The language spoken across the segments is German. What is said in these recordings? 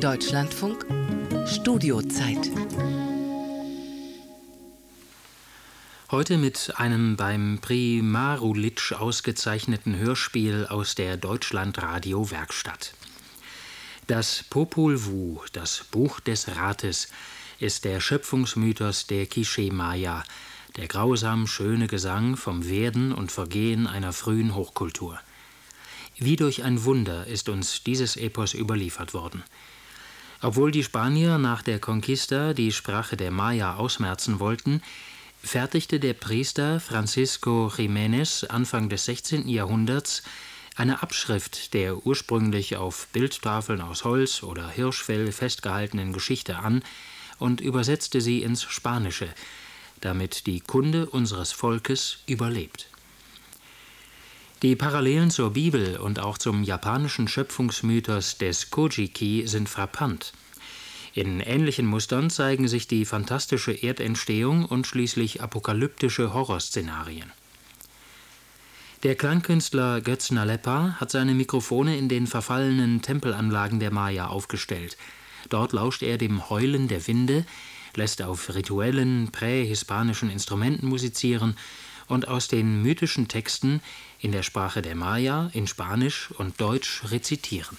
Deutschlandfunk Studiozeit. Heute mit einem beim Prix Marulic ausgezeichneten Hörspiel aus der Deutschlandradio-Werkstatt. Das Popol Vuh, das Buch des Rates, ist der Schöpfungsmythos der Quiché-Maya, der grausam schöne Gesang vom Werden und Vergehen einer frühen Hochkultur. Wie durch ein Wunder ist uns dieses Epos überliefert worden. Obwohl die Spanier nach der Conquista die Sprache der Maya ausmerzen wollten, fertigte der Priester Francisco Jiménez Anfang des 16. Jahrhunderts eine Abschrift der ursprünglich auf Bildtafeln aus Holz oder Hirschfell festgehaltenen Geschichte an und übersetzte sie ins Spanische, damit die Kunde unseres Volkes überlebt. Die Parallelen zur Bibel und auch zum japanischen Schöpfungsmythos des Kojiki sind frappant. In ähnlichen Mustern zeigen sich die fantastische Erdentstehung und schließlich apokalyptische Horrorszenarien. Der Klangkünstler Götz Nalepa hat seine Mikrofone in den verfallenen Tempelanlagen der Maya aufgestellt. Dort lauscht er dem Heulen der Winde, lässt auf rituellen, prähispanischen Instrumenten musizieren und aus den mythischen Texten in der Sprache der Maya, in Spanisch und Deutsch rezitieren.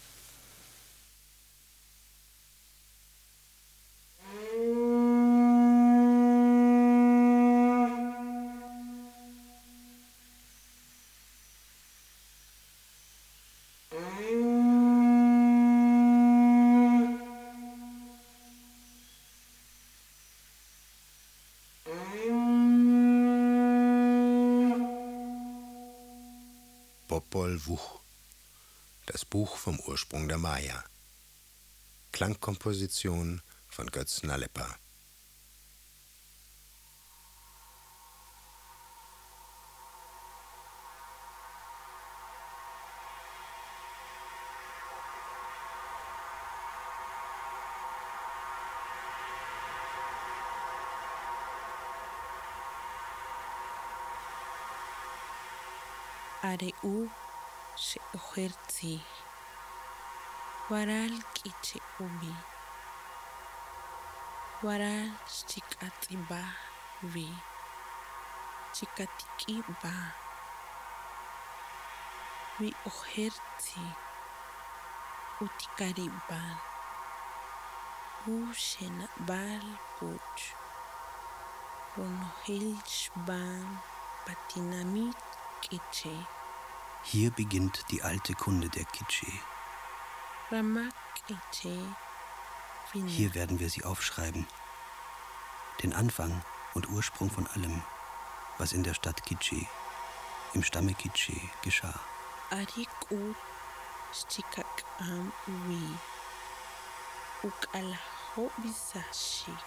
Popol Vuh, das Buch vom Ursprung der Maya. Klangkomposition von Götz Nalepa. Areu se ohertzi, waral kiche ubi, waral chikatiba vi, chikatikiba, vi ohertzi, utikariban, ushena bal puch, ronohilchban, patinamit kiche. Hier beginnt die alte Kunde der Quiché. Hier werden wir sie aufschreiben. Den Anfang und Ursprung von allem, was in der Stadt Quiché, im Stamme Quiché geschah. Ariku stikak am wi, ukalaho bisashik,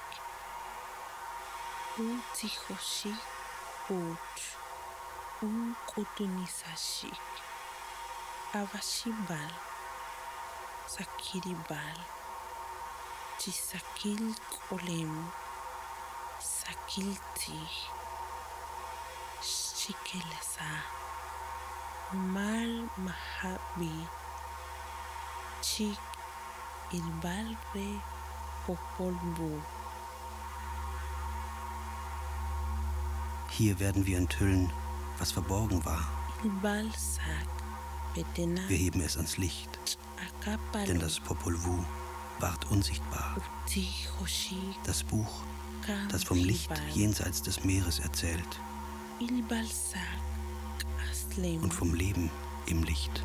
utihoshi puch. Kutunisashik, Avashibal, Sakiribal, Chisakil Kolem, Sakilti, Shikelesa, Mal Mahabi, Chik Ilbalre Popol Vuh. Hier werden wir enthüllen, was verborgen war. Wir heben es ans Licht, denn das Popol Vuh ward unsichtbar. Das Buch, das vom Licht jenseits des Meeres erzählt und vom Leben im Licht.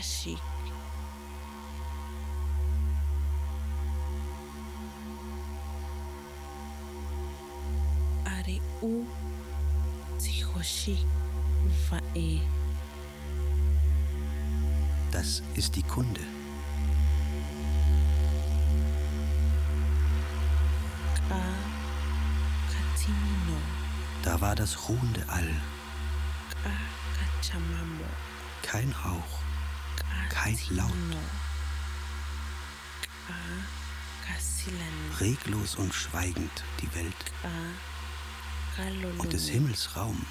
Das ist die Kunde. Da war das ruhende All. Kein Hauch, kein Laut. Reglos und schweigend die Welt und des Himmels Raum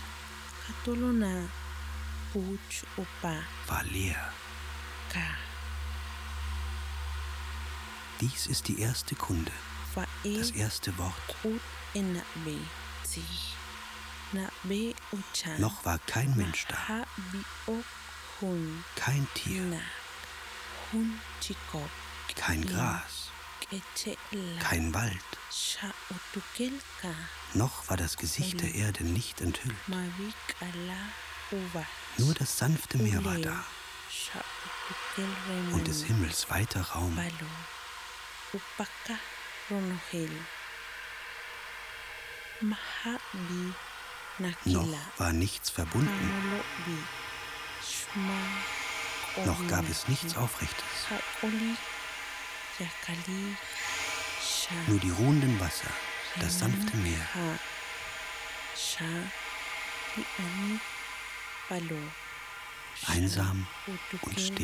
war leer. Dies ist die erste Kunde, das erste Wort. Noch war kein Mensch da, kein Tier, kein Gras, kein Wald. Noch war das Gesicht der Erde nicht enthüllt. Nur das sanfte Meer war da und des Himmels weiter Raum. Noch war nichts verbunden. Noch gab es nichts Aufrechtes. Nur die ruhenden Wasser, das sanfte Meer. Einsam und still.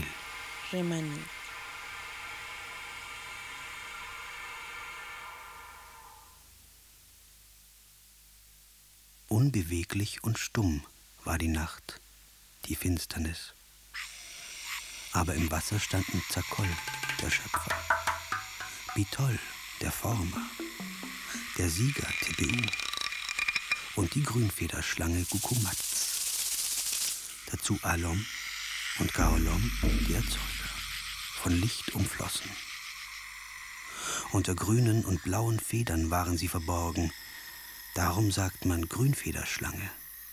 Unbeweglich und stumm war die Nacht, die Finsternis. Aber im Wasser standen Zakol, der Schöpfer, Bitol, der Former, der Sieger Tebeu und die Grünfederschlange Gukumatz. Dazu Alom und Gaolom, die Erzeuger, von Licht umflossen. Unter grünen und blauen Federn waren sie verborgen, darum sagt man Grünfederschlange.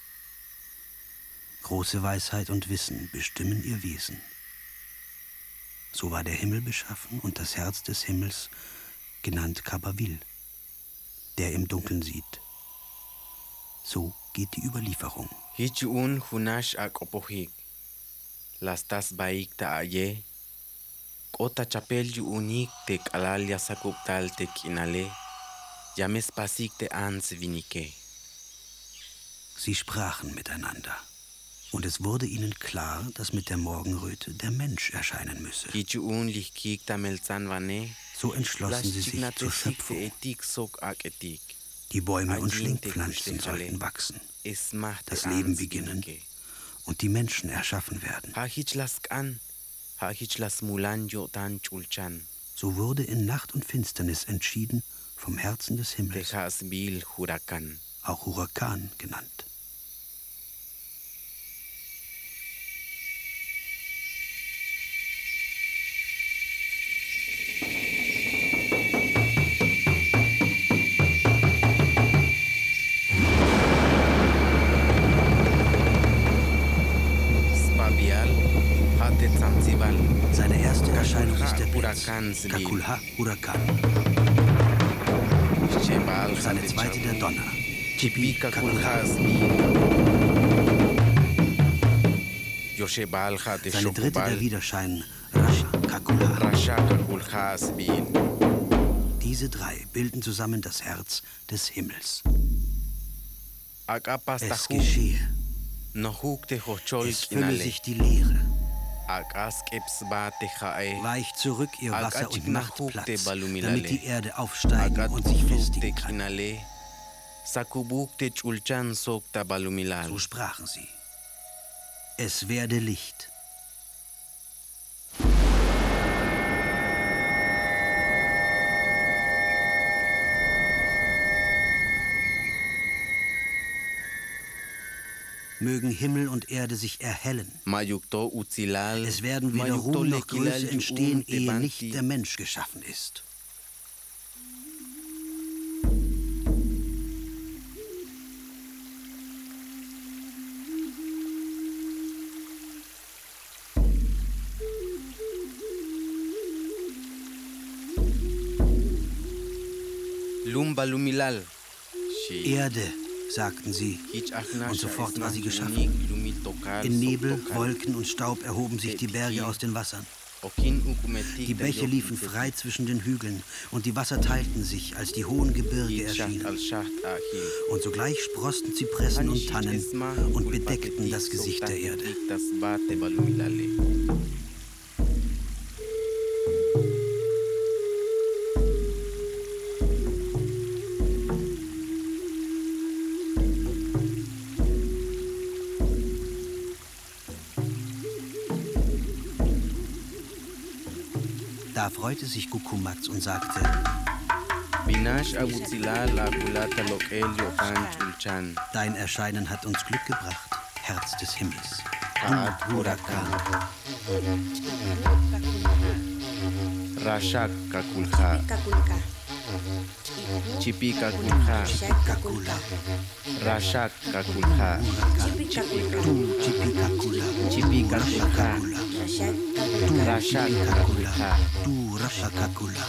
Große Weisheit und Wissen bestimmen ihr Wesen. So war der Himmel beschaffen und das Herz des Himmels, genannt Kabawil, der im Dunkeln sieht. So geht die Überlieferung. Hichuun hunash akopohik, lastas baik taaye, kota chapel unik tek alalia sakuptal tek inale, yames pasik te ans vinike. Sie sprachen miteinander. Und es wurde ihnen klar, dass mit der Morgenröte der Mensch erscheinen müsse. So entschlossen sie sich zur Schöpfung. Die Bäume und Schlingpflanzen sollten wachsen, das Leben beginnen und die Menschen erschaffen werden. So wurde in Nacht und Finsternis entschieden vom Herzen des Himmels, auch Hurakan genannt. Seine erste Erscheinung ist der Blitz, Kakulha Hurakan. Seine zweite der Donner, Chipi Kakulha. Seine dritte der Widerschein, Rasha Kakulha. Diese drei bilden zusammen das Herz des Himmels. Es geschehe. Es fülle sich die Leere. Weich zurück ihr Wasser- und Nachtplatz, damit die Erde aufsteigen und sich festigen kann. So sprachen sie. Es werde Licht. Mögen Himmel und Erde sich erhellen. Es werden weder Ruhm noch Größe entstehen, ehe nicht der Mensch geschaffen ist. Erde, sagten sie, und sofort war sie geschaffen. In Nebel, Wolken und Staub erhoben sich die Berge aus den Wassern. Die Bäche liefen frei zwischen den Hügeln und die Wasser teilten sich, als die hohen Gebirge erschienen. Und sogleich sprossen Zypressen und Tannen und bedeckten das Gesicht der Erde. Da freute sich Kukumax und sagte: Dein Erscheinen hat uns Glück gebracht, Herz des Himmels. Du Hurakan. Rashak Kakulha. Chipi Kakulha. Rashak Kakulha. Chipi Kakulha. Rashak Kakulha. Du Rashakakula.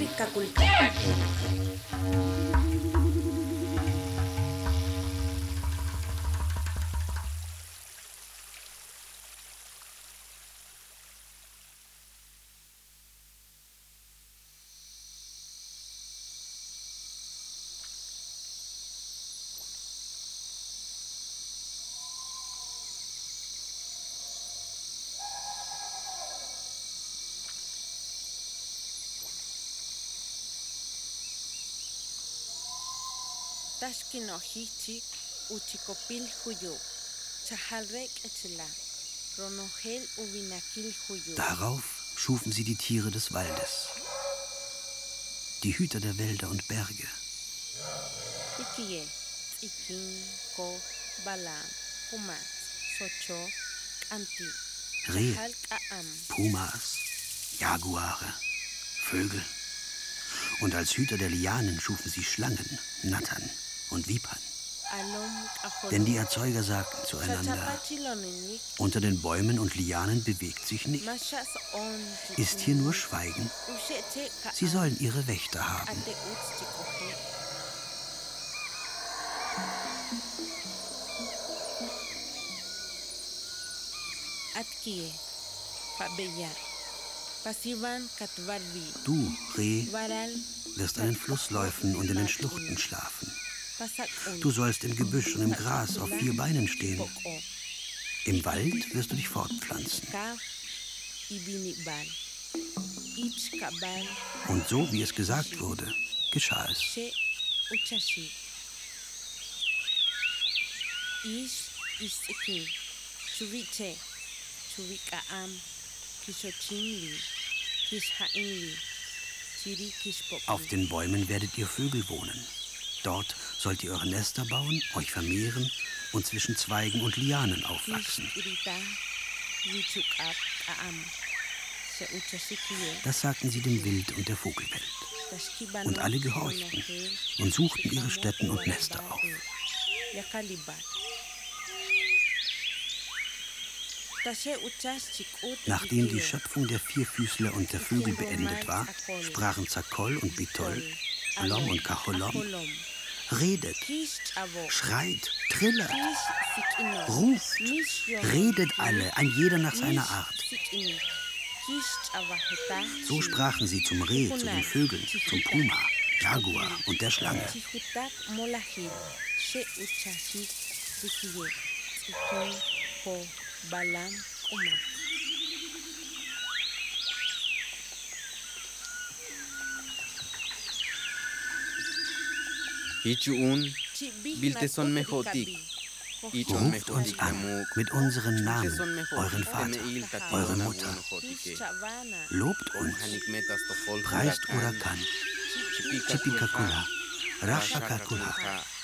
Tashkino hichik uchikopil huyu, chahalrek etla, ronohel ubinakil huyu. Darauf schufen sie die Tiere des Waldes, die Hüter der Wälder und Berge. Ikie, ikin, ko, balam, humat, socho, anti. Rehe, Pumas, Jaguare, Vögel. Und als Hüter der Lianen schufen sie Schlangen, Nattern und Vipern. Denn die Erzeuger sagten zueinander: Unter den Bäumen und Lianen bewegt sich nichts. Ist hier nur Schweigen? Sie sollen ihre Wächter haben. Du, Reh, wirst an den Flussläufen und in den Schluchten schlafen. Du sollst im Gebüsch und im Gras auf 4 Beinen stehen. Im Wald wirst du dich fortpflanzen. Und so, wie es gesagt wurde, geschah es. Auf den Bäumen werdet ihr Vögel wohnen. Dort sollt ihr eure Nester bauen, euch vermehren und zwischen Zweigen und Lianen aufwachsen. Das sagten sie dem Wild und der Vogelwelt. Und alle gehorchten und suchten ihre Stätten und Nester auf. Nachdem die Schöpfung der Vierfüßler und der Vögel beendet war, sprachen Zakol und Bitol, Alom und Kacholom: Redet, schreit, trillert, ruft, redet alle, ein jeder nach seiner Art. So sprachen sie zum Reh, zu den Vögeln, zum Puma, Jaguar und der Schlange. Hichuun, Bilteson Mechotik. Ruft uns an mit unseren Namen, euren Vater, eure Mutter. Lobt uns, preist Hurakan, Chipikakula, Rashakakula.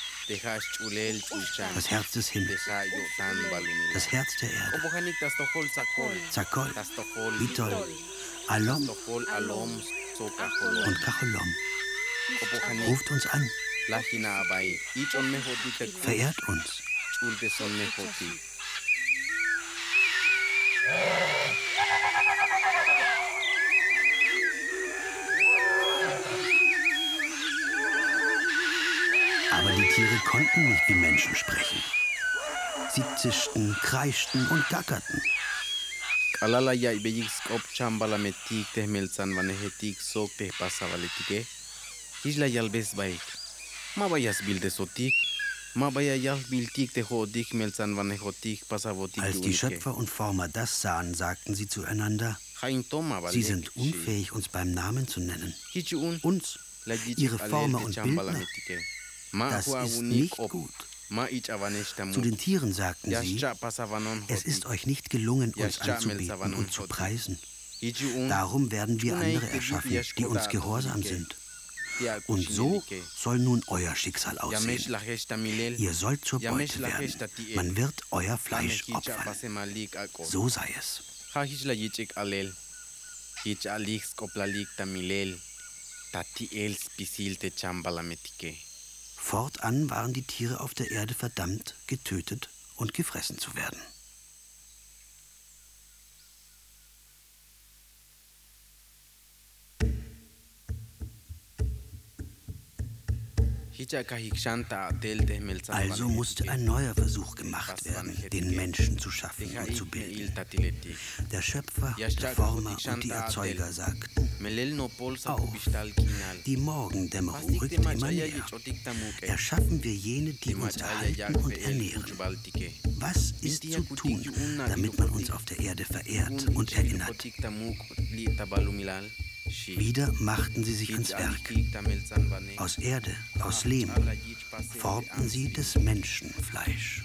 Das Herz des Himmels, das Herz der Erde. Zakol, Bitol, Alom und Kacholom. Ruft uns an, verehrt uns. Aber die Tiere konnten nicht wie Menschen sprechen. Sie zischten, kreischten und gackerten. Alalaya ibejik skop chambala metik teh melsan vanehetik sok teh pasavaletique. Isla yalbes baik. Mabayas bilde sotik. Mabaya yal biltik teh hodik melsan vanehotik pasavotik. Als die Schöpfer und Former das sahen, sagten sie zueinander: Sie sind unfähig, uns beim Namen zu nennen. Uns, ihre Former und Bildner. Das ist nicht gut. Zu den Tieren sagten sie: Es ist euch nicht gelungen, uns anzubeten und zu preisen. Darum werden wir andere erschaffen, die uns gehorsam sind. Und so soll nun euer Schicksal aussehen. Ihr sollt zur Beute werden. Man wird euer Fleisch opfern. So sei es. Fortan waren die Tiere auf der Erde verdammt, getötet und gefressen zu werden. Also musste ein neuer Versuch gemacht werden, den Menschen zu schaffen und zu bilden. Der Schöpfer, der Former und die Erzeuger sagten: Auf, die Morgendämmerung rückt immer näher. Erschaffen wir jene, die uns erhalten und ernähren. Was ist zu tun, damit man uns auf der Erde verehrt und erinnert? Wieder machten sie sich ans Werk. Aus Erde, aus Lehm, formten sie des Menschen Fleisch.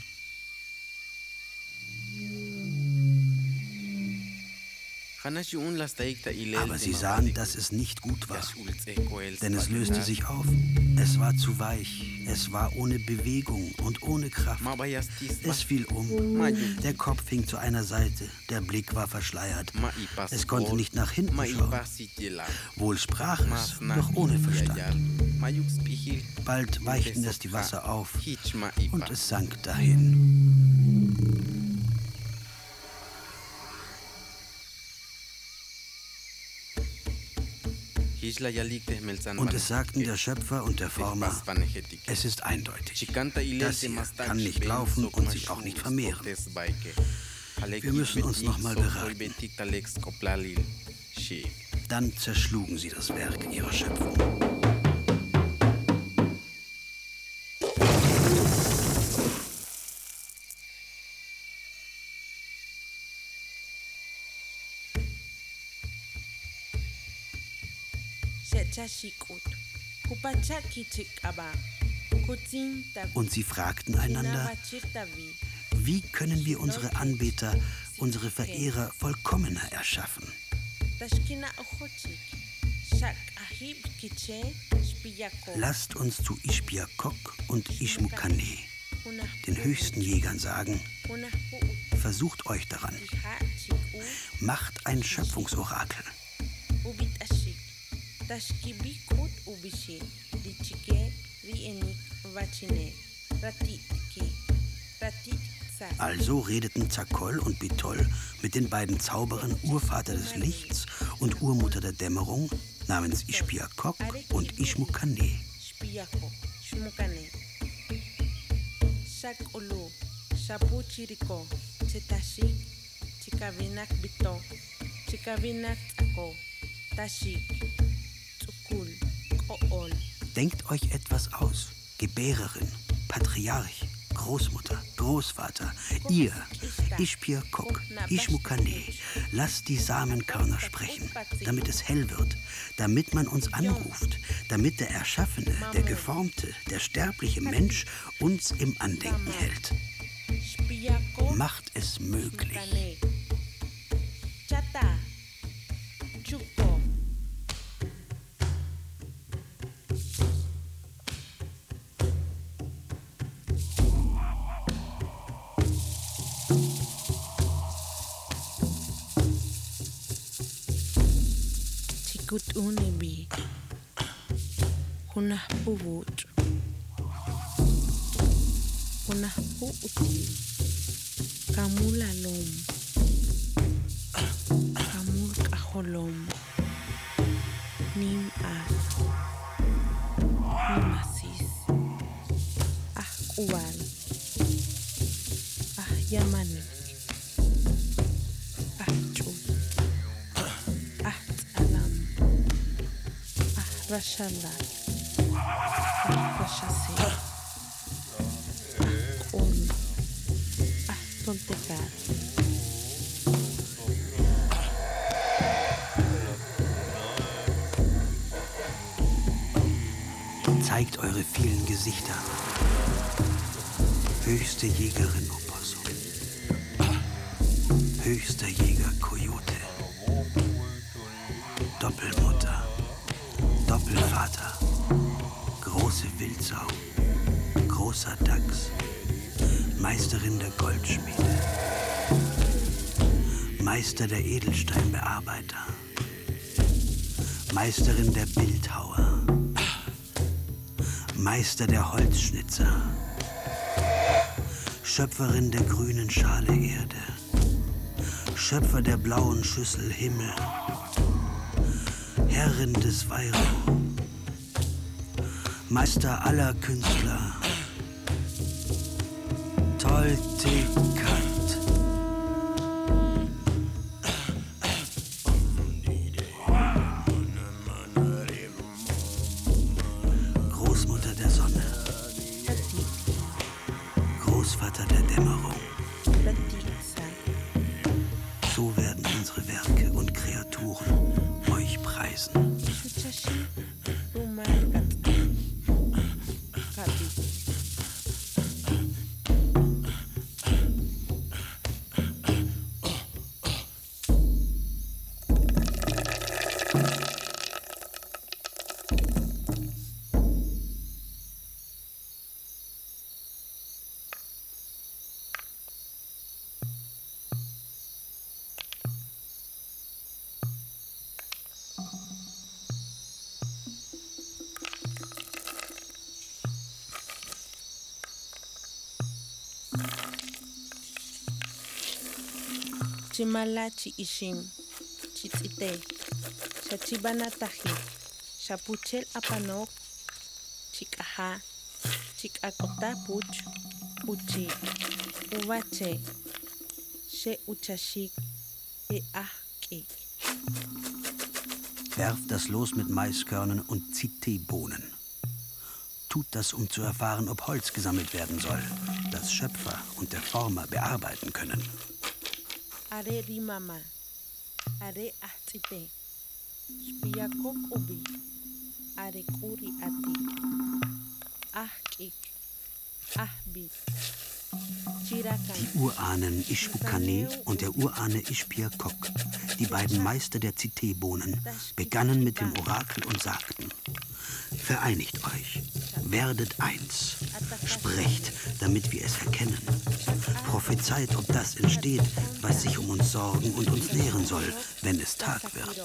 Aber sie sahen, dass es nicht gut war, denn es löste sich auf. Es war zu weich, es war ohne Bewegung und ohne Kraft. Es fiel um, der Kopf hing zu einer Seite, der Blick war verschleiert. Es konnte nicht nach hinten schauen. Wohl sprach es, doch ohne Verstand. Bald weichten es die Wasser auf und es sank dahin. Und es sagten der Schöpfer und der Former: Es ist eindeutig. Das hier kann nicht laufen und sich auch nicht vermehren. Wir müssen uns nochmal beraten. Dann zerschlugen sie das Werk ihrer Schöpfung. Und sie fragten einander: Wie können wir unsere Anbeter, unsere Verehrer vollkommener erschaffen? Lasst uns zu Ishpiakok und Ishmukane, den höchsten Jägern, sagen: Versucht euch daran. Macht ein Schöpfungsorakel. Also redeten Zakol und Bitol mit den beiden Zauberern, Urvater des Lichts und Urmutter der Dämmerung, namens Ishpiakok und Ishmukane. Denkt euch etwas aus, Gebärerin, Patriarch, Großmutter, Großvater, ihr, Ishpiakok, Ishmukane, lasst die Samenkörner sprechen, damit es hell wird, damit man uns anruft, damit der Erschaffene, der Geformte, der sterbliche Mensch uns im Andenken hält. Macht es möglich. Gut unebi, hunah puwut, hunah puuti, kamulalom, kamul kaholom, nim as, nimasis, kuwal, yamani, Rashala, Rashasi, Akon, Tontekar. Zeigt eure vielen Gesichter. Höchste Jägerin Opossum. Höchster Jäger Coyote. Doppelmutter, Doppelvater, große Wildsau, großer Dachs, Meisterin der Goldschmiede, Meister der Edelsteinbearbeiter, Meisterin der Bildhauer, Meister der Holzschnitzer, Schöpferin der grünen Schale Erde, Schöpfer der blauen Schüssel Himmel, Herrin des Weiro, Meister aller Künstler, Toltekat. Großmutter der Sonne, Großvater der Dämmerung. So werden unsere Werke und Kreaturen euch preisen. Chimala chi ishim, chitite, chachibana taji, chapuchel apanok, chikaha, chikakota puch, uchi, uvache, she uchashik, ahkik. Werft das Los mit Maiskörnern und Zitebohnen. Tut das, um zu erfahren, ob Holz gesammelt werden soll, das Schöpfer und der Former bearbeiten können. Are rimama, are ahtite, spiakok ubi, are kuri ati, ahkik, ahbi, chirakan. Die Urahnen Ishbukane und der Urahne Ishpiakok, die beiden Meister der Zitebohnen, begannen mit dem Orakel und sagten: Vereinigt euch, werdet eins, sprecht, damit wir es erkennen. Prophezeit, ob das entsteht, was sich um uns sorgen und uns nähren soll, wenn es Tag wird.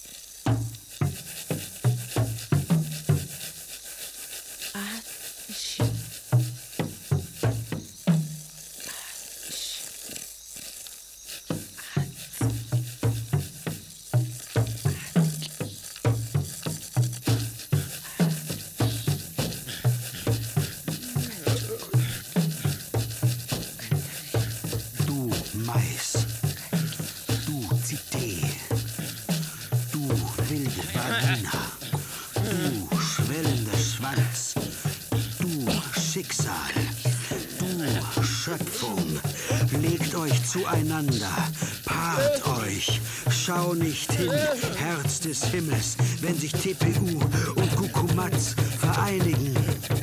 Zueinander, paart euch, schau nicht hin, Herz des Himmels, wenn sich TPU und Kukumatz vereinigen.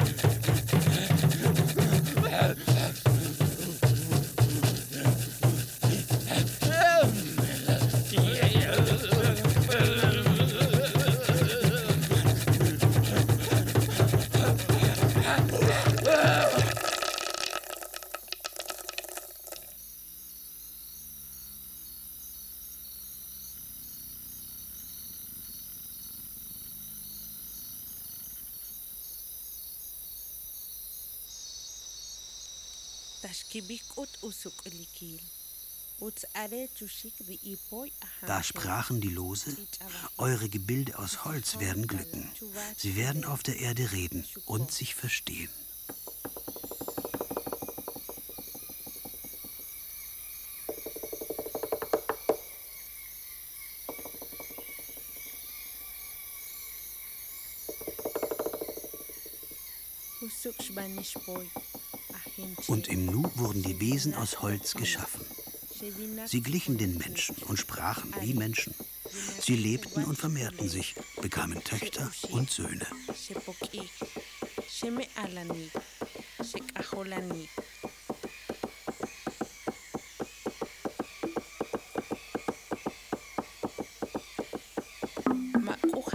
Da sprachen die Lose: Eure Gebilde aus Holz werden glücken. Sie werden auf der Erde reden und sich verstehen. Und im Nu wurden die Wesen aus Holz geschaffen. Sie glichen den Menschen und sprachen wie Menschen. Sie lebten und vermehrten sich, bekamen Töchter und Söhne.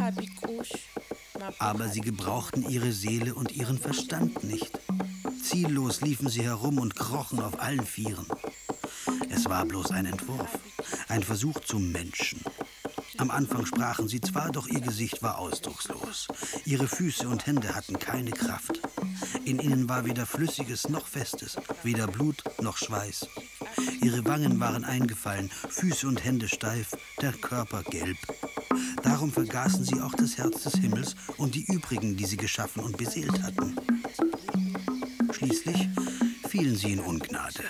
Aber sie gebrauchten ihre Seele und ihren Verstand nicht. Ziellos liefen sie herum und krochen auf allen Vieren. Es war bloß ein Entwurf, ein Versuch zum Menschen. Am Anfang sprachen sie zwar, doch ihr Gesicht war ausdruckslos. Ihre Füße und Hände hatten keine Kraft. In ihnen war weder Flüssiges noch Festes, weder Blut noch Schweiß. Ihre Wangen waren eingefallen, Füße und Hände steif, der Körper gelb. Darum vergaßen sie auch das Herz des Himmels und die übrigen, die sie geschaffen und beseelt hatten. Schließlich fielen sie in Ungnade.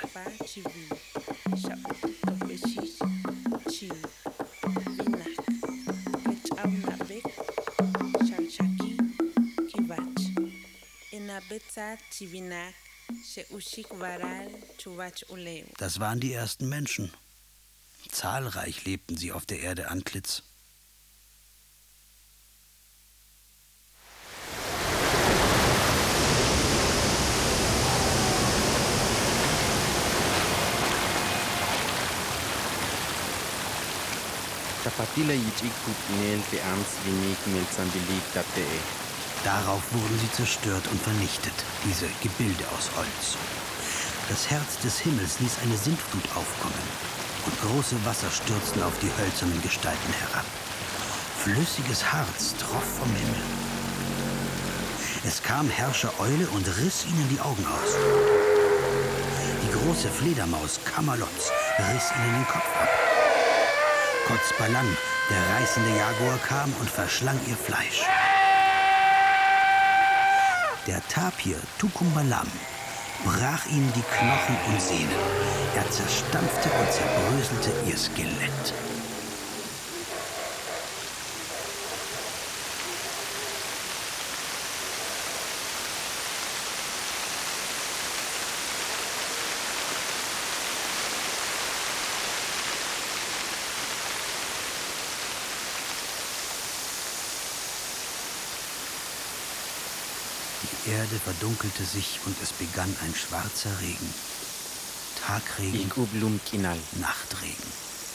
Das waren die ersten Menschen. Zahlreich lebten sie auf der Erde Antlitz. Darauf wurden sie zerstört und vernichtet, diese Gebilde aus Holz. Das Herz des Himmels ließ eine Sintflut aufkommen und große Wasser stürzten auf die hölzernen Gestalten herab. Flüssiges Harz troff vom Himmel. Es kam Herrscher Eule und riss ihnen die Augen aus. Die große Fledermaus Kamalotz riss ihnen den Kopf ab. Kotzbalan, der reißende Jaguar, kam und verschlang ihr Fleisch. Der Tapir Tukumbalam brach ihnen die Knochen und Sehnen. Er zerstampfte und zerbröselte ihr Skelett. Die Erde verdunkelte sich und es begann ein schwarzer Regen. Tagregen, Nachtregen.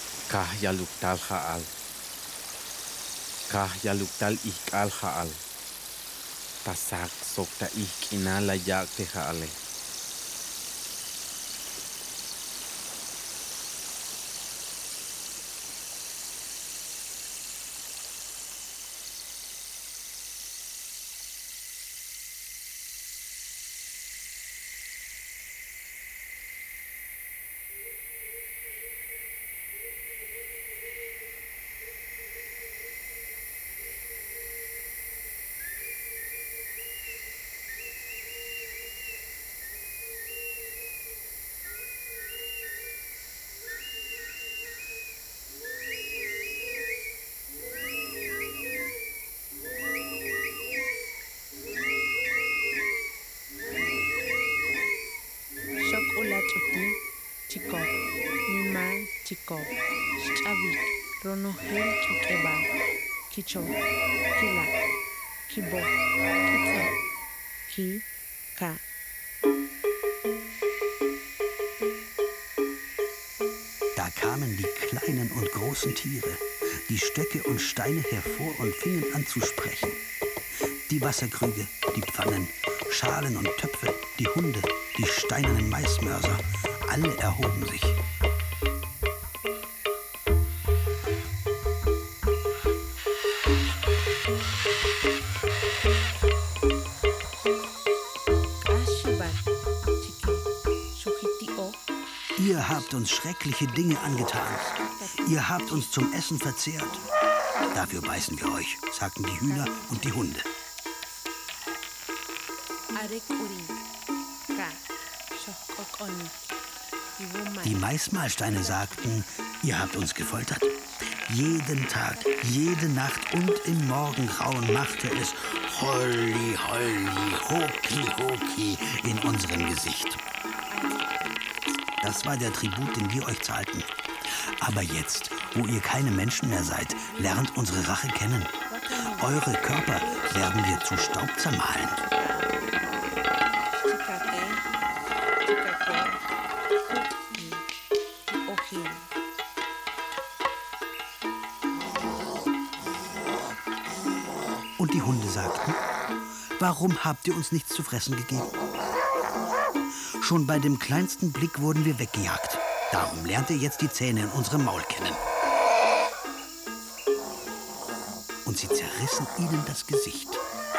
Ronohel Kikeba, Kicho, Kila, Kibo, Kitza, Ki-Ka. Da kamen die kleinen und großen Tiere, die Stöcke und Steine hervor und fingen an zu sprechen. Die Wasserkrüge, die Pfannen, Schalen und Töpfe, die Hunde, die steinernen Maismörser, alle erhoben sich. Ihr habt uns schreckliche Dinge angetan. Ihr habt uns zum Essen verzehrt. Dafür beißen wir euch, sagten die Hühner und die Hunde. Die Maismahlsteine sagten, ihr habt uns gefoltert. Jeden Tag, jede Nacht und im Morgengrauen machte es Holli, Holli, Hoki, Hoki in unserem Gesicht. Das war der Tribut, den wir euch zahlten. Aber jetzt, wo ihr keine Menschen mehr seid, lernt unsere Rache kennen. Eure Körper werden wir zu Staub zermahlen. Und die Hunde sagten: Warum habt ihr uns nichts zu fressen gegeben? Schon bei dem kleinsten Blick wurden wir weggejagt. Darum lernt ihr jetzt die Zähne in unserem Maul kennen. Und sie zerrissen ihnen das Gesicht.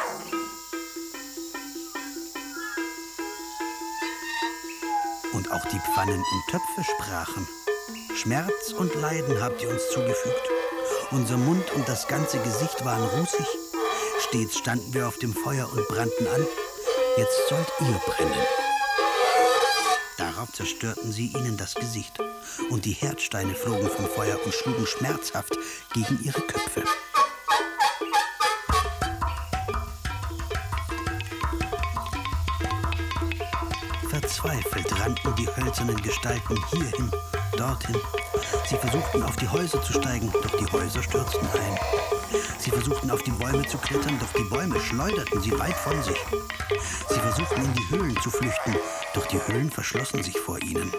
Und auch die Pfannen und Töpfe sprachen: Schmerz und Leiden habt ihr uns zugefügt. Unser Mund und das ganze Gesicht waren rußig. Stets standen wir auf dem Feuer und brannten an. Jetzt sollt ihr brennen. Darauf zerstörten sie ihnen das Gesicht. Und die Herdsteine flogen vom Feuer und schlugen schmerzhaft gegen ihre Köpfe. Verzweifelt rannten die hölzernen Gestalten hierhin, dorthin. Sie versuchten, auf die Häuser zu steigen, doch die Häuser stürzten ein. Sie versuchten, auf die Bäume zu klettern, doch die Bäume schleuderten sie weit von sich. Sie versuchten, in die Höhlen zu flüchten, doch die Höhlen verschlossen sich vor ihnen.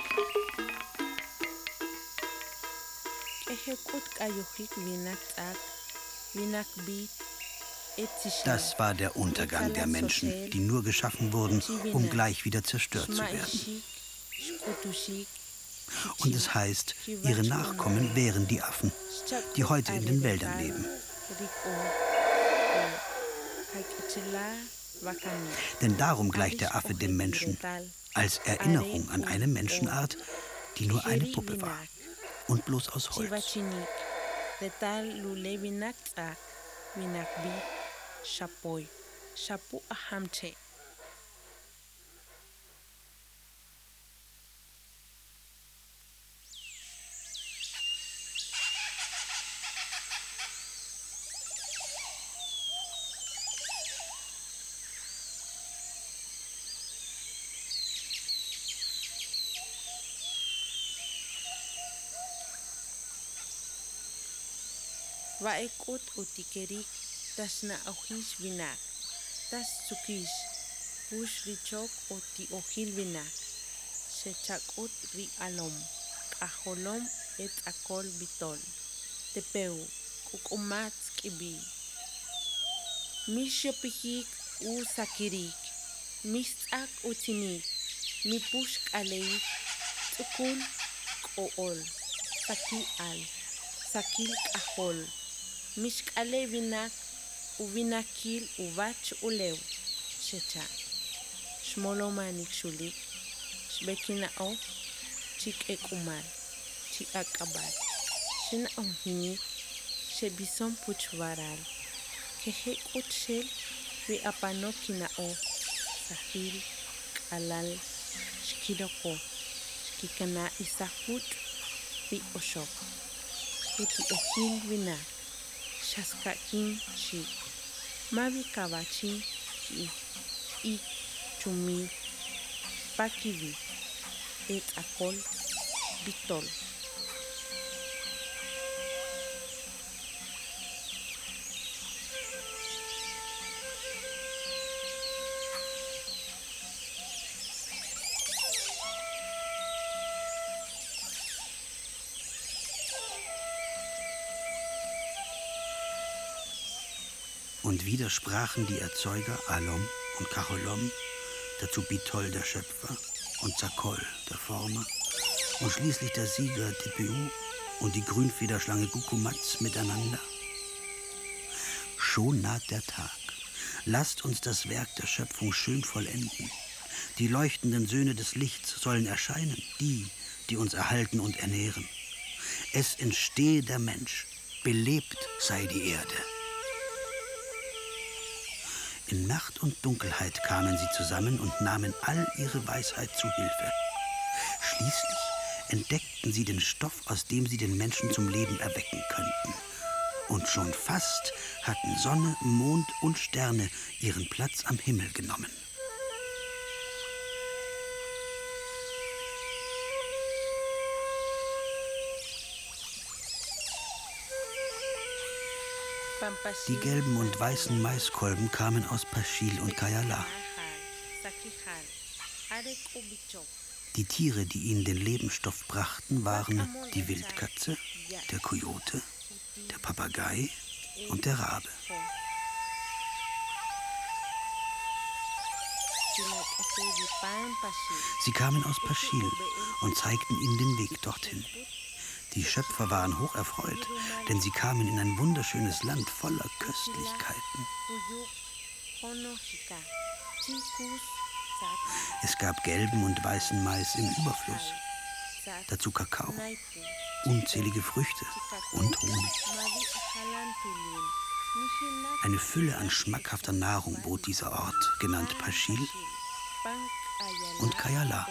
Das war der Untergang der Menschen, die nur geschaffen wurden, um gleich wieder zerstört zu werden. Und es heißt, ihre Nachkommen wären die Affen, die heute in den Wäldern leben. Denn darum gleicht der Affe dem Menschen, als Erinnerung an eine Menschenart, die nur eine Puppe war und bloß aus Holz. Waekot utikerik tas na auhis vinak, tas sukis, bush richok oti ohil vinak, sechakot ri alom, aholom et akol bitol, tepeu, kukumat kibi. Mishopihik u sakirik, misak utinik, mipushk aleik, tukul kool, sakil al, sakil kahol. Mishkale vinak, uvinakil, uvach ulew, shecha. Shmolomanik shulik, shbekinao, chik ekumal, chik akabal. Shina onhinik, shebison puchvaral. Kehe kutshel, vi apanokinao, sahil, kalal, shkidoko, shkikana isahut, vi oshok. Uti ohil vinak. Shaskakin chi, mavi kavachi i chumi, pakivi, et akol bitol. Und wieder sprachen die Erzeuger Alom und Kacholom, dazu Bitol der Schöpfer und Zakol der Former und schließlich der Sieger Tepeu und die Grünfederschlange Gukumatz miteinander. Schon naht der Tag. Lasst uns das Werk der Schöpfung schön vollenden. Die leuchtenden Söhne des Lichts sollen erscheinen, die uns erhalten und ernähren. Es entstehe der Mensch, belebt sei die Erde. In Nacht und Dunkelheit kamen sie zusammen und nahmen all ihre Weisheit zu Hilfe. Schließlich entdeckten sie den Stoff, aus dem sie den Menschen zum Leben erwecken könnten. Und schon fast hatten Sonne, Mond und Sterne ihren Platz am Himmel genommen. Die gelben und weißen Maiskolben kamen aus Paschil und Kayala. Die Tiere, die ihnen den Lebensstoff brachten, waren die Wildkatze, der Kojote, der Papagei und der Rabe. Sie kamen aus Paschil und zeigten ihnen den Weg dorthin. Die Schöpfer waren hocherfreut, denn sie kamen in ein wunderschönes Land voller Köstlichkeiten. Es gab gelben und weißen Mais im Überfluss, dazu Kakao, unzählige Früchte und Honig. Eine Fülle an schmackhafter Nahrung bot dieser Ort, genannt Paschil und Kayala.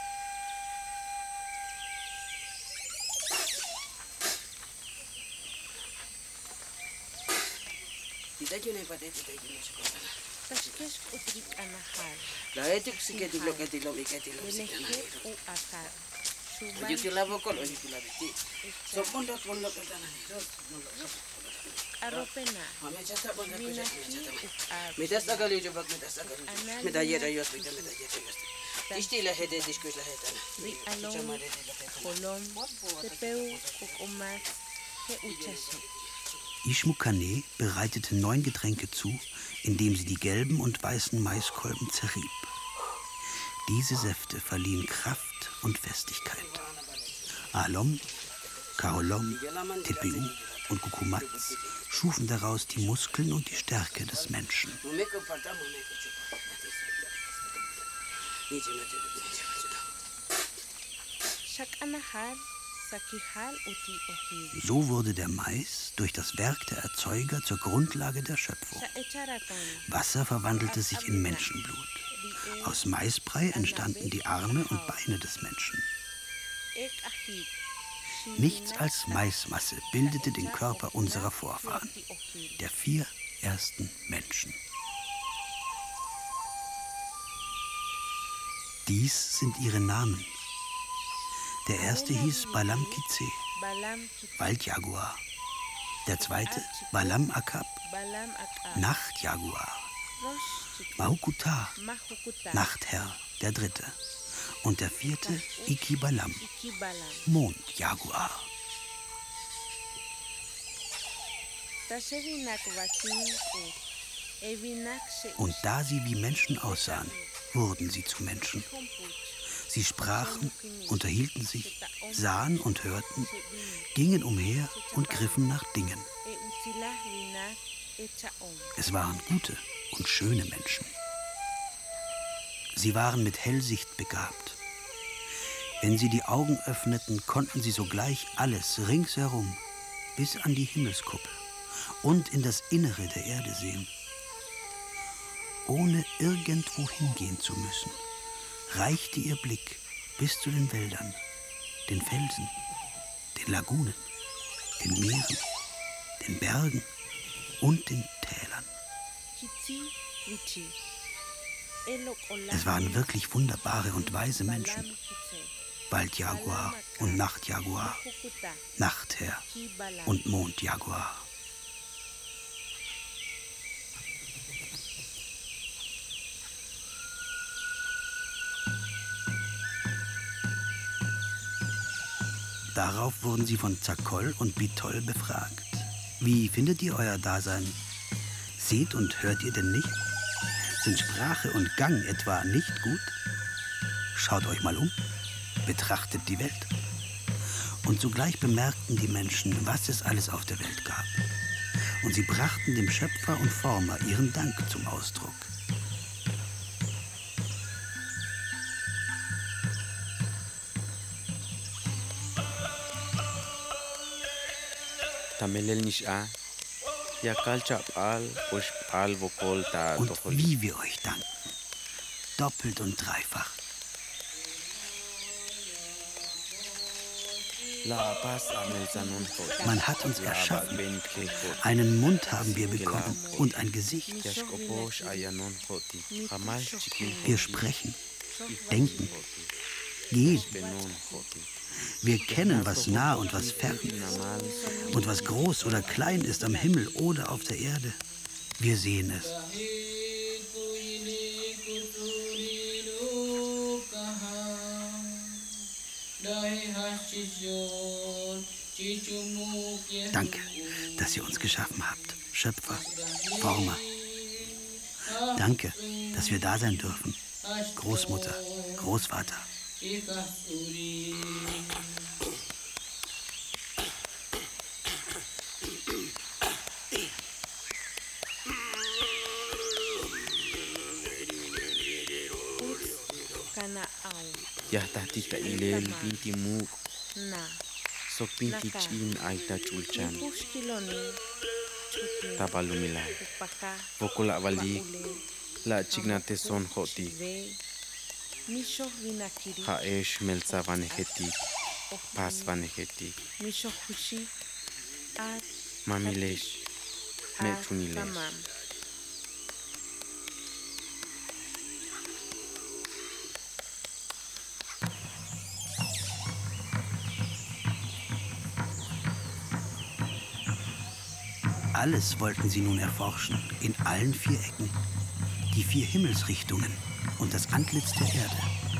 Ishmukane bereitete 9 Getränke zu, indem sie die gelben und weißen Maiskolben zerrieb. Diese Säfte verliehen Kraft und Festigkeit. Alom, Kaolom, Tepiu und Kukumatz schufen daraus die Muskeln und die Stärke des Menschen. So wurde der Mais durch das Werk der Erzeuger zur Grundlage der Schöpfung. Wasser verwandelte sich in Menschenblut. Aus Maisbrei entstanden die Arme und Beine des Menschen. Nichts als Maismasse bildete den Körper unserer Vorfahren, der 4 ersten Menschen. Dies sind ihre Namen. Der erste hieß Balam Kitze, Waldjaguar. Der zweite Balam Akab, Nachtjaguar. Mahukuta, Nachtherr, der dritte. Und der vierte Ikibalam, Mondjaguar. Und da sie wie Menschen aussahen, wurden sie zu Menschen. Sie sprachen, unterhielten sich, sahen und hörten, gingen umher und griffen nach Dingen. Es waren gute und schöne Menschen. Sie waren mit Hellsicht begabt. Wenn sie die Augen öffneten, konnten sie sogleich alles ringsherum bis an die Himmelskuppel und in das Innere der Erde sehen. Ohne irgendwo hingehen zu müssen, reichte ihr Blick bis zu den Wäldern, den Felsen, den Lagunen, den Meeren, den Bergen und den Tälern. Es waren wirklich wunderbare und weise Menschen. Waldjaguar und Nachtjaguar, Nachtherr und Mondjaguar. Darauf wurden sie von Zakol und Bitol befragt. Wie findet ihr euer Dasein? Seht und hört ihr denn nicht? Sind Sprache und Gang etwa nicht gut? Schaut euch mal um, betrachtet die Welt. Und sogleich bemerkten die Menschen, was es alles auf der Welt gab. Und sie brachten dem Schöpfer und Former ihren Dank zum Ausdruck. Und wie wir euch danken, doppelt und dreifach. Man hat uns erschaffen, einen Mund haben wir bekommen und ein Gesicht. Wir sprechen, denken, gehen. Wir kennen, was nah und was fern ist und was groß oder klein ist am Himmel oder auf der Erde. Wir sehen es. Danke, dass ihr uns geschaffen habt, Schöpfer, Former. Danke, dass wir da sein dürfen, Großmutter, Großvater. Yahtatika ilel binti muk sok binti chin aita chulchan tabalumilal vokola balik la chignate son hoti haesh melza vaneheti pas vaneheti mamilesh mechunilesh. Alles wollten sie nun erforschen, in allen 4 Ecken, die 4 Himmelsrichtungen und das Antlitz der Erde.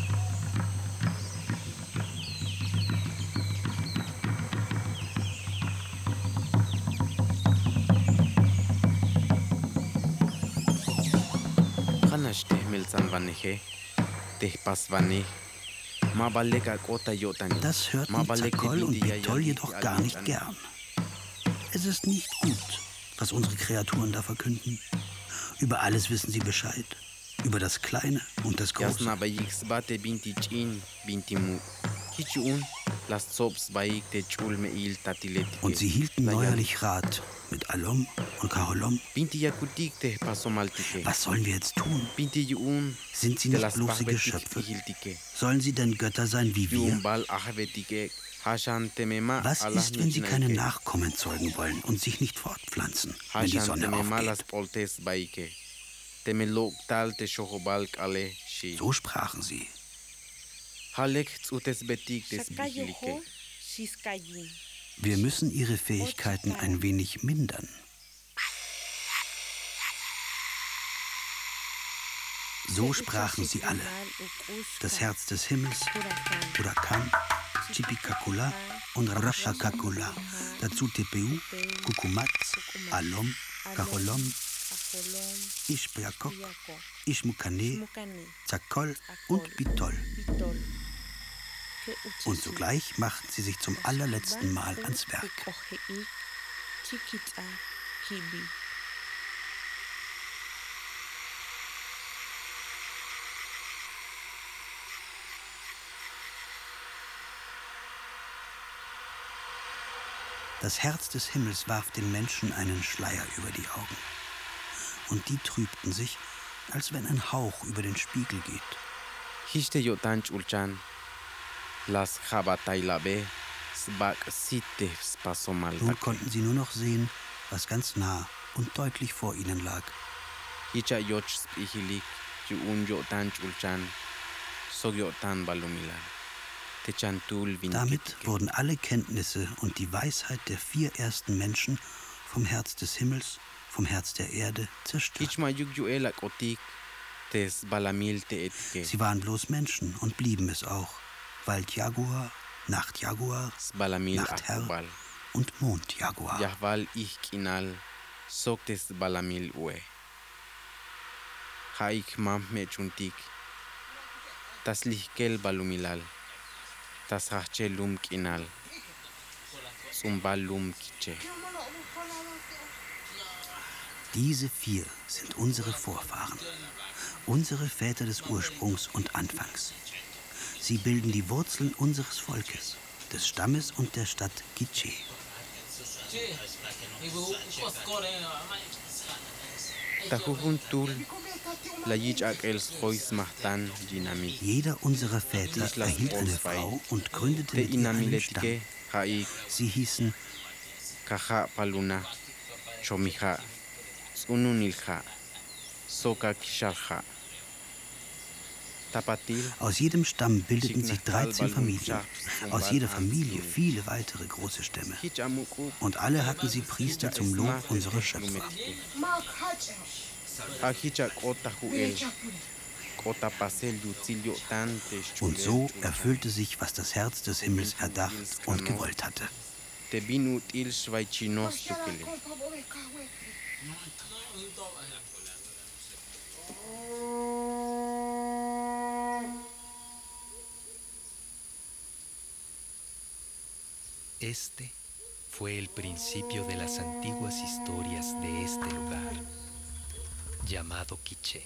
Khanash tehmelzan vanehe, tehpas vaneh, mabaleka kota yotani. Das hörten Zakol und Bitol jedoch gar nicht gern. Es ist nicht gut, was unsere Kreaturen da verkünden. Über alles wissen sie Bescheid. Über das Kleine und das Große. Und sie hielten neuerlich Rat mit Alom und Kaholom. Was sollen wir jetzt tun? Sind sie nicht bloße Geschöpfe? Sollen sie denn Götter sein wie wir? Was ist, wenn sie keine Nachkommen zeugen wollen und sich nicht fortpflanzen, wenn die Sonne aufgeht? So sprachen sie. Wir müssen ihre Fähigkeiten ein wenig mindern. So sprachen sie alle. Das Herz des Himmels, Hurakan, Chipicacula und Rashakacula. Dazu Tepeu, Kukumatz, Alom, Kaholom, Ishpeakok, Ishmukane, Zakol und Bitol. Und sogleich machten sie sich zum allerletzten Mal ans Werk. Das Herz des Himmels warf den Menschen einen Schleier über die Augen. Und die trübten sich, als wenn ein Hauch über den Spiegel geht. Nun konnten sie nur noch sehen, was ganz nah und deutlich vor ihnen lag. Damit wurden alle Kenntnisse und die Weisheit der 4 ersten Menschen vom Herz des Himmels, vom Herz der Erde zerstört. Sie waren bloß Menschen und blieben es auch. Waldjaguar, Nachtjaguar, Nachtherr und Mondjaguar. Das Lichkel balumilal, das Rachelum kinal, zum Balum kiche. Diese 4 sind unsere Vorfahren, unsere Väter des Ursprungs und Anfangs. Sie bilden die Wurzeln unseres Volkes, des Stammes und der Stadt Kiche. Jeder unserer Väter erhielt eine Frau und gründete mit ihr einen Stamm. Sie hießen Kaha Paluna, Chomiha, Ununilha, Soka Kisharha. Aus jedem Stamm bildeten sich 13 Familien, aus jeder Familie viele weitere große Stämme. Und alle hatten sie Priester zum Lob unserer Schöpfer. Und so erfüllte sich, was das Herz des Himmels erdacht und gewollt hatte. Este fue el principio de las antiguas historias de este lugar, llamado Quiché.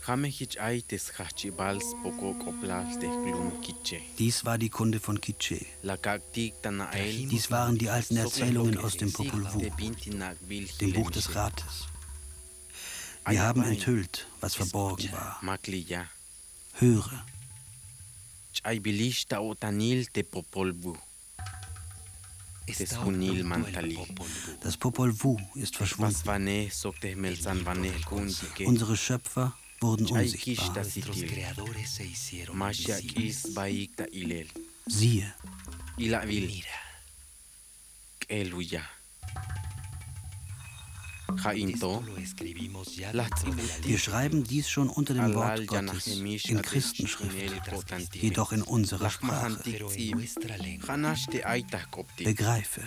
Dies war die Kunde von Quiché. Dies waren die alten Erzählungen aus dem Popol Vuh, dem Buch des Rates. Wir haben enthüllt, was verborgen war. Höre. Das Popol Vuh ist verschwunden. Unsere Schöpfer wurden unsichtbar. Siehe. Wir schreiben dies schon unter dem Wort Gottes in Christenschrift, jedoch in unserer Sprache. Begreife.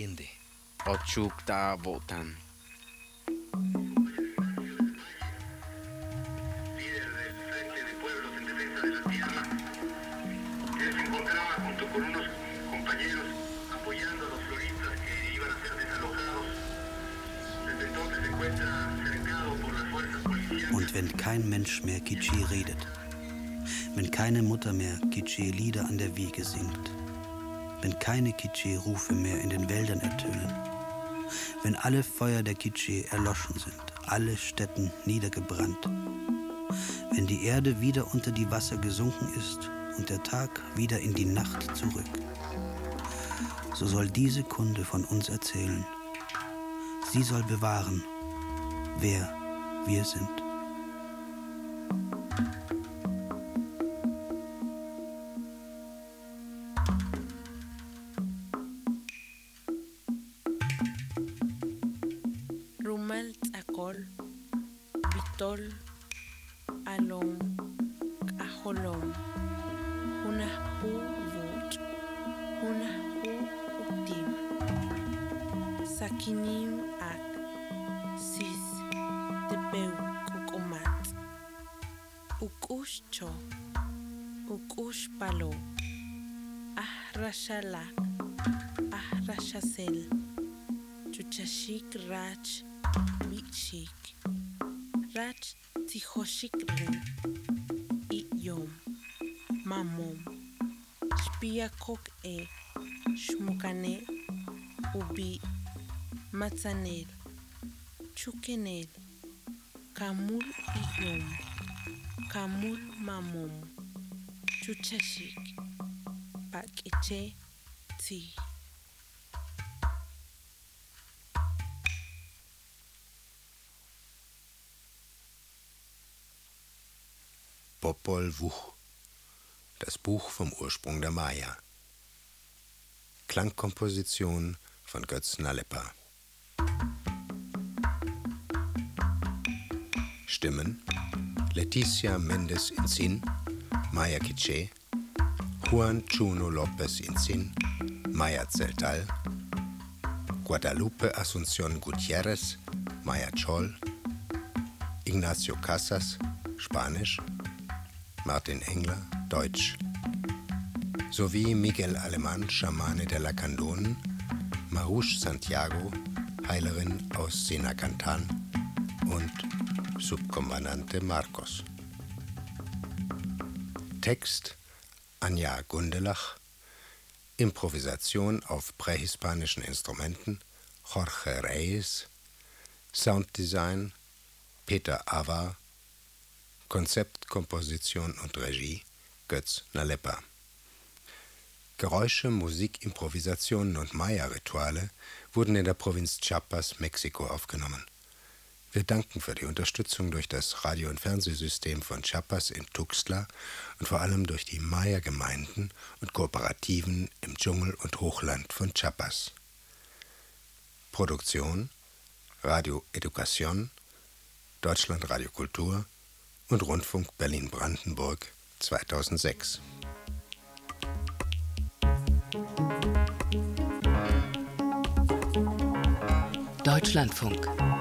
Und wenn kein Mensch mehr Quiché redet, wenn keine Mutter mehr Quiché-Lieder an der Wiege singt, wenn keine Quiché-Rufe mehr in den Wäldern ertönen, wenn alle Feuer der Quiché erloschen sind, alle Stätten niedergebrannt, wenn die Erde wieder unter die Wasser gesunken ist und der Tag wieder in die Nacht zurück, so soll diese Kunde von uns erzählen. Sie soll bewahren, wer wir sind. Rumal Tzakol, Bitol, Alom, Aholom, Hunahpu Vut, Hunahpu Utim, Sakinim Ak, Sis, Tepeu Kukumat, Ukush Cho, Ukush Palo, Ahrashalak, Ahrashasel, Chuchashik Rach, Bichik, Rach Tihoshik Rin, Iyom, Mamom, Shpiakok Shmukane, Ubi, Matzanel, Chukenel, Kamul Iyom, Kamul Mamom, Chuchashik, Pakiche Ti. Popol Vuh, das Buch vom Ursprung der Maya. Klangkomposition von Götz Nalepa. Stimmen: Leticia Mendes Incin, Maya Quiché, Juan Chuno López Incin, Maya Tzeltal, Guadalupe Asunción Gutiérrez, Maya Chol, Ignacio Casas, Spanisch, Martin Engler, Deutsch, sowie Miguel Alemán, Schamane der Lacandonen, Marouche Santiago, Heilerin aus Sinacantan und Subkommandante Marcos. Text: Anja Gundelach, Improvisation auf prähispanischen Instrumenten Jorge Reyes, Sounddesign Peter Avar, Konzept, Komposition und Regie Götz Nalepa. Geräusche, Musik, Improvisationen und Maya-Rituale wurden in der Provinz Chiapas, Mexiko aufgenommen. Wir danken für die Unterstützung durch das Radio- und Fernsehsystem von Chiapas in Tuxtla und vor allem durch die Maya-Gemeinden und Kooperativen im Dschungel- und Hochland von Chiapas. Produktion Radio Educación, Deutschland Radio Kultur und Rundfunk Berlin-Brandenburg 2006. Deutschlandfunk